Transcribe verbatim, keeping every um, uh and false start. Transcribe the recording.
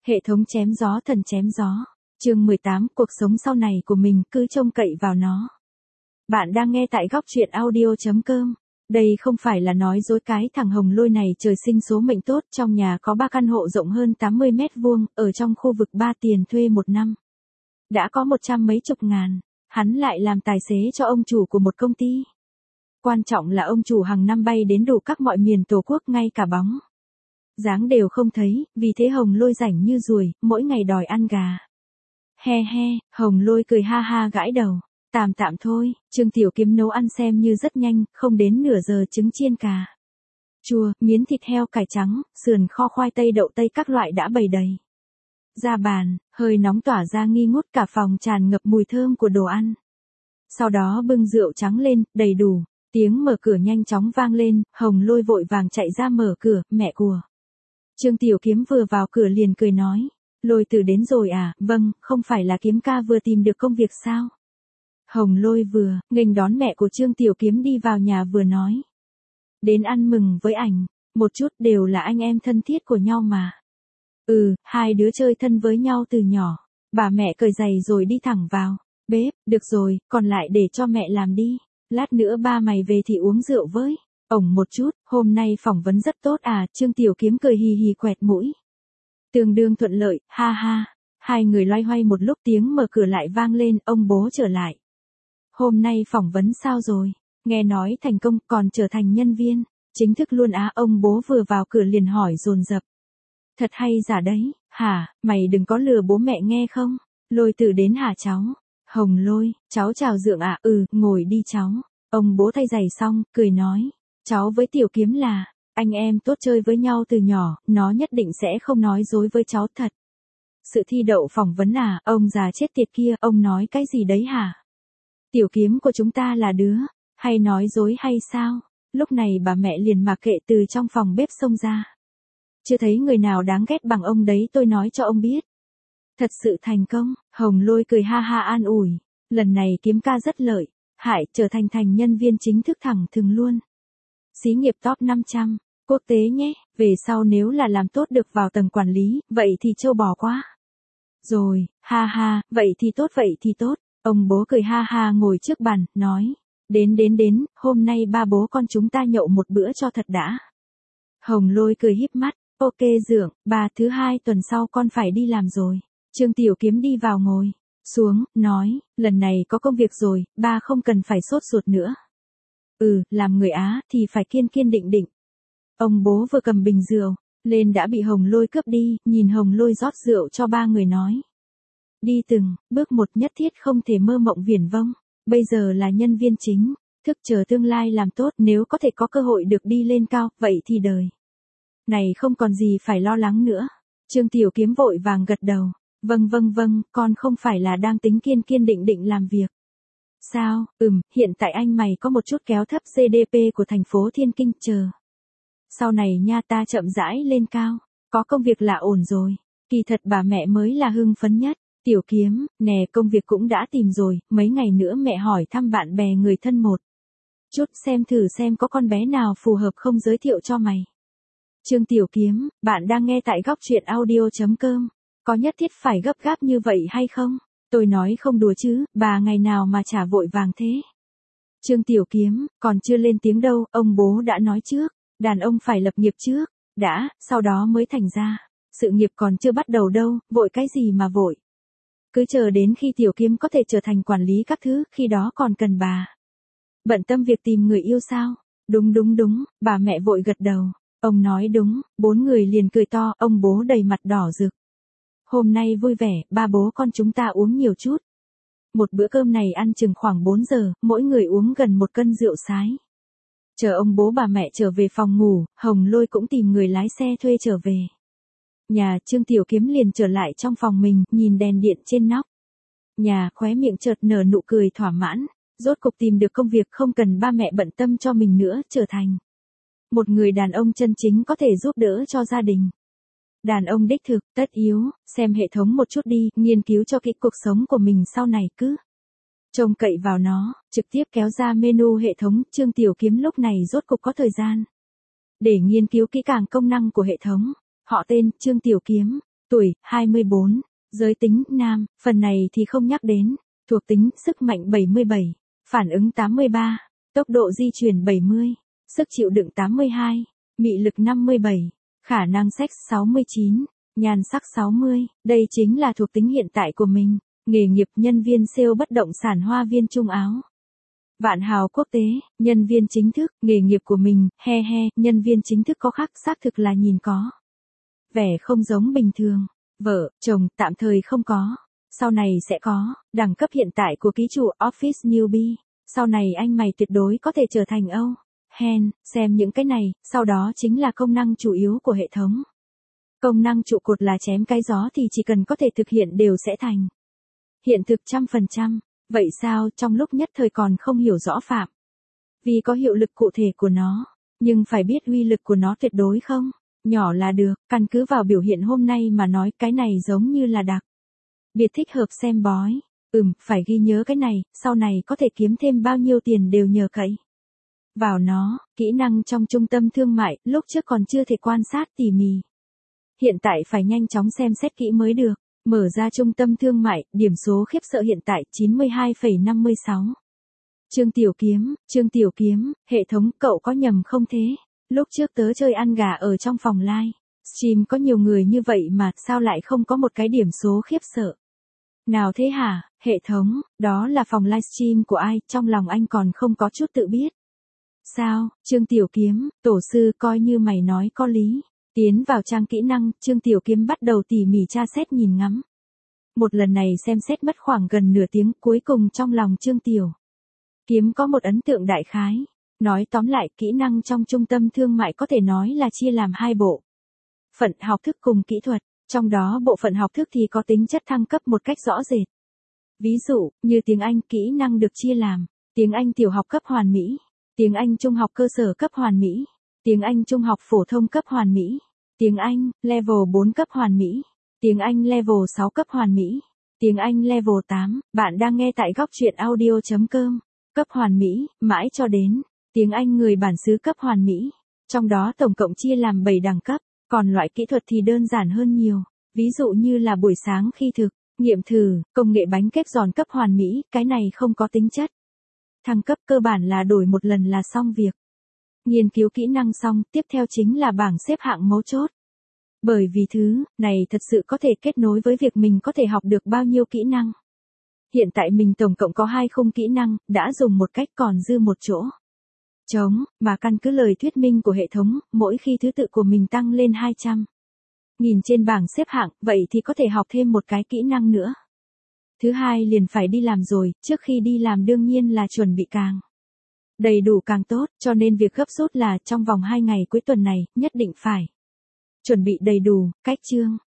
Hệ thống chém gió thần chém gió. Chương mười tám, cuộc sống sau này của mình cứ trông cậy vào nó. Bạn đang nghe tại góc truyện audio chấm com. Đây không phải là nói dối, cái thằng Hồng Lôi này trời sinh số mệnh tốt, trong nhà có ba căn hộ rộng hơn tám mươi mét vuông, ở trong khu vực ba tiền thuê một năm. Đã có một trăm mấy chục ngàn, hắn lại làm tài xế cho ông chủ của một công ty. Quan trọng là ông chủ hàng năm bay đến đủ các mọi miền Tổ quốc, ngay cả bóng dáng đều không thấy, vì thế Hồng Lôi rảnh như ruồi, mỗi ngày đòi ăn gà. He he, Hồng Lôi cười ha ha gãi đầu. Tạm tạm thôi, Trương Tiểu Kiếm nấu ăn xem như rất nhanh, không đến nửa giờ trứng chiên cà chua, miến thịt heo cải trắng, sườn kho khoai tây đậu tây các loại đã bày đầy ra bàn, hơi nóng tỏa ra nghi ngút, cả phòng tràn ngập mùi thơm của đồ ăn. Sau đó bưng rượu trắng lên, đầy đủ, tiếng mở cửa nhanh chóng vang lên, Hồng Lôi vội vàng chạy ra mở cửa, mẹ của Trương Tiểu Kiếm vừa vào cửa liền cười nói, Lôi Tử đến rồi à, vâng, không phải là Kiếm ca vừa tìm được công việc sao? Hồng Lôi vừa nghênh đón mẹ của Trương Tiểu Kiếm đi vào nhà vừa nói, đến ăn mừng với ảnh, một chút, đều là anh em thân thiết của nhau mà. Ừ, hai đứa chơi thân với nhau từ nhỏ. Bà mẹ cởi giày rồi đi thẳng vào bếp, được rồi, còn lại để cho mẹ làm đi, lát nữa ba mày về thì uống rượu với ổng một chút, hôm nay phỏng vấn rất tốt à, Trương Tiểu Kiếm cười hì hì quẹt mũi. Tương đương thuận lợi, ha ha. Hai người loay hoay một lúc, tiếng mở cửa lại vang lên, ông bố trở lại. Hôm nay phỏng vấn sao rồi? Nghe nói thành công, còn trở thành nhân viên chính thức luôn á, ông bố vừa vào cửa liền hỏi dồn dập. Thật hay giả đấy, hả, mày đừng có lừa bố mẹ nghe không? Lôi Tử đến hả cháu? Hồng Lôi, cháu chào dượng ạ, à? Ừ, ngồi đi cháu. Ông bố thay giày xong, cười nói, cháu với Tiểu Kiếm là anh em tốt, chơi với nhau từ nhỏ, nó nhất định sẽ không nói dối với cháu thật. Sự thi đậu phỏng vấn à, ông già chết tiệt kia, ông nói cái gì đấy hả? Tiểu Kiếm của chúng ta là đứa hay nói dối hay sao? Lúc này bà mẹ liền mặc kệ từ trong phòng bếp xông ra. Chưa thấy người nào đáng ghét bằng ông đấy, tôi nói cho ông biết. Thật sự thành công, Hồng Lôi cười ha ha an ủi, lần này Kiếm ca rất lợi hại, trở thành thành nhân viên chính thức thẳng thừng luôn. Xí nghiệp top năm trăm, quốc tế nhé, về sau nếu là làm tốt được vào tầng quản lý, vậy thì trâu bò quá. Rồi, ha ha, vậy thì tốt vậy thì tốt, ông bố cười ha ha ngồi trước bàn, nói, đến đến đến, hôm nay ba bố con chúng ta nhậu một bữa cho thật đã. Hồng Lôi cười híp mắt, ok dượng, bà thứ hai tuần sau con phải đi làm rồi. Trương Tiểu Kiếm đi vào ngồi xuống, nói, lần này có công việc rồi, ba không cần phải sốt ruột nữa. Ừ, làm người Á thì phải kiên kiên định định. Ông bố vừa cầm bình rượu lên đã bị Hồng Lôi cướp đi, nhìn Hồng Lôi rót rượu cho ba người nói, đi từng bước một, nhất thiết không thể mơ mộng viển vông. Bây giờ là nhân viên chính thức, chờ tương lai làm tốt, nếu có thể có cơ hội được đi lên cao, vậy thì đời này không còn gì phải lo lắng nữa. Trương Tiểu Kiếm vội vàng gật đầu, vâng vâng vâng, con không phải là đang tính kiên kiên định định làm việc sao? Ừm, hiện tại anh mày có một chút kéo thấp giê đê pê của thành phố Thiên Kinh, chờ sau này nha, ta chậm rãi lên cao, có công việc là ổn rồi. Kỳ thật bà mẹ mới là hưng phấn nhất. Tiểu Kiếm, nè, công việc cũng đã tìm rồi, mấy ngày nữa mẹ hỏi thăm bạn bè người thân một chút, xem thử xem có con bé nào phù hợp không giới thiệu cho mày. Trương Tiểu Kiếm, bạn đang nghe tại góc truyện audio chấm com. Có nhất thiết phải gấp gáp như vậy hay không? Tôi nói không đùa chứ, bà ngày nào mà chả vội vàng thế. Trương Tiểu Kiếm, còn chưa lên tiếng đâu, ông bố đã nói trước, đàn ông phải lập nghiệp trước đã, sau đó mới thành ra. Sự nghiệp còn chưa bắt đầu đâu, vội cái gì mà vội. Cứ chờ đến khi Tiểu Kiếm có thể trở thành quản lý các thứ, khi đó còn cần bà bận tâm việc tìm người yêu sao? Đúng đúng đúng, bà mẹ vội gật đầu. Ông nói đúng, bốn người liền cười to, ông bố đầy mặt đỏ rực. Hôm nay vui vẻ, ba bố con chúng ta uống nhiều chút. Một bữa cơm này ăn chừng khoảng bốn giờ, mỗi người uống gần một cân rượu sái. Chờ ông bố bà mẹ trở về phòng ngủ, Hồng Lôi cũng tìm người lái xe thuê trở về nhà. Trương Tiểu Kiếm liền trở lại trong phòng mình, nhìn đèn điện trên nóc nhà, khóe miệng chợt nở nụ cười thỏa mãn. Rốt cục tìm được công việc, không cần ba mẹ bận tâm cho mình nữa, trở thành một người đàn ông chân chính có thể giúp đỡ cho gia đình. Đàn ông đích thực, tất yếu, xem hệ thống một chút đi, nghiên cứu cho kỹ cuộc sống của mình sau này, cứ trông cậy vào nó, trực tiếp kéo ra menu hệ thống. Trương Tiểu Kiếm lúc này rốt cục có thời gian để nghiên cứu kỹ càng công năng của hệ thống. Họ tên, Trương Tiểu Kiếm, Tuổi, hai mươi bốn. Giới tính, nam, phần này thì không nhắc đến. Thuộc tính, sức mạnh bảy mươi bảy. Phản ứng tám mươi ba. Tốc độ di chuyển bảy mươi. Sức chịu đựng tám mươi hai. Mị lực năm mươi bảy. Khả năng sex sáu mươi chín. Nhan sắc sáu mươi. Đây chính là thuộc tính hiện tại của mình. Nghề nghiệp nhân viên sale bất động sản Hoa Viên Trung Áo. Vạn Hào Quốc tế, nhân viên chính thức, nghề nghiệp của mình, he he, nhân viên chính thức có khác xác thực là nhìn có vẻ không giống bình thường. Vợ, chồng, tạm thời không có. Sau này sẽ có, đẳng cấp hiện tại của ký chủ Office Newbie. Sau này anh mày tuyệt đối có thể trở thành Âu. Hen, xem những cái này, sau đó chính là công năng chủ yếu của hệ thống. Công năng trụ cột là chém cái gió thì chỉ cần có thể thực hiện đều sẽ thành hiện thực trăm phần trăm. Vậy sao trong lúc nhất thời còn không hiểu rõ phạm? Vì có hiệu lực cụ thể của nó, nhưng phải biết uy lực của nó tuyệt đối không? Nhỏ là được, căn cứ vào biểu hiện hôm nay mà nói cái này giống như là đặc biệt thích hợp xem bói. Ừm, phải ghi nhớ cái này, sau này có thể kiếm thêm bao nhiêu tiền đều nhờ cậy vào nó. Kỹ năng trong trung tâm thương mại, lúc trước còn chưa thể quan sát tỉ mỉ. Hiện tại phải nhanh chóng xem xét kỹ mới được. Mở ra trung tâm thương mại, điểm số khiếp sợ hiện tại chín mươi hai phẩy năm mươi sáu. Trương Tiểu Kiếm, Trương Tiểu Kiếm, hệ thống cậu có nhầm không thế? Lúc trước tớ chơi ăn gà ở trong phòng live stream có nhiều người như vậy mà sao lại không có một cái điểm số khiếp sợ? Nào thế hả, hệ thống, đó là phòng livestream của ai, trong lòng anh còn không có chút tự biết. Sao, Trương Tiểu Kiếm, tổ sư coi như mày nói có lý. Tiến vào trang kỹ năng, Trương Tiểu Kiếm bắt đầu tỉ mỉ tra xét nhìn ngắm. Một lần này xem xét mất khoảng gần nửa tiếng, cuối cùng trong lòng Trương Tiểu Kiếm có một ấn tượng đại khái. Nói tóm lại, kỹ năng trong trung tâm thương mại có thể nói là chia làm hai bộ phận học thức cùng kỹ thuật, trong đó bộ phận học thức thì có tính chất thăng cấp một cách rõ rệt. Ví dụ, như tiếng Anh kỹ năng được chia làm tiếng Anh tiểu học cấp hoàn mỹ, tiếng Anh trung học cơ sở cấp hoàn mỹ, tiếng Anh trung học phổ thông cấp hoàn mỹ, tiếng Anh level bốn cấp hoàn mỹ, tiếng Anh level sáu cấp hoàn mỹ, tiếng Anh level tám. Bạn đang nghe tại góc truyện audio chấm com. Cấp hoàn mỹ, mãi cho đến tiếng Anh người bản xứ cấp hoàn mỹ. Trong đó tổng cộng chia làm bảy đẳng cấp, còn loại kỹ thuật thì đơn giản hơn nhiều. Ví dụ như là buổi sáng khi thực nghiệm thử, công nghệ bánh kép giòn cấp hoàn mỹ, cái này không có tính chất thăng cấp, cơ bản là đổi một lần là xong việc. Nghiên cứu kỹ năng xong, tiếp theo chính là bảng xếp hạng mấu chốt. Bởi vì thứ này thật sự có thể kết nối với việc mình có thể học được bao nhiêu kỹ năng. Hiện tại mình tổng cộng có hai khung kỹ năng, đã dùng một cách còn dư một chỗ trống, mà căn cứ lời thuyết minh của hệ thống, mỗi khi thứ tự của mình tăng lên hai trăm nghìn trên bảng xếp hạng, vậy thì có thể học thêm một cái kỹ năng nữa. Thứ hai liền phải đi làm rồi, trước khi đi làm đương nhiên là chuẩn bị càng đầy đủ càng tốt, cho nên việc gấp rút là trong vòng hai ngày cuối tuần này, nhất định phải chuẩn bị đầy đủ, cách chương,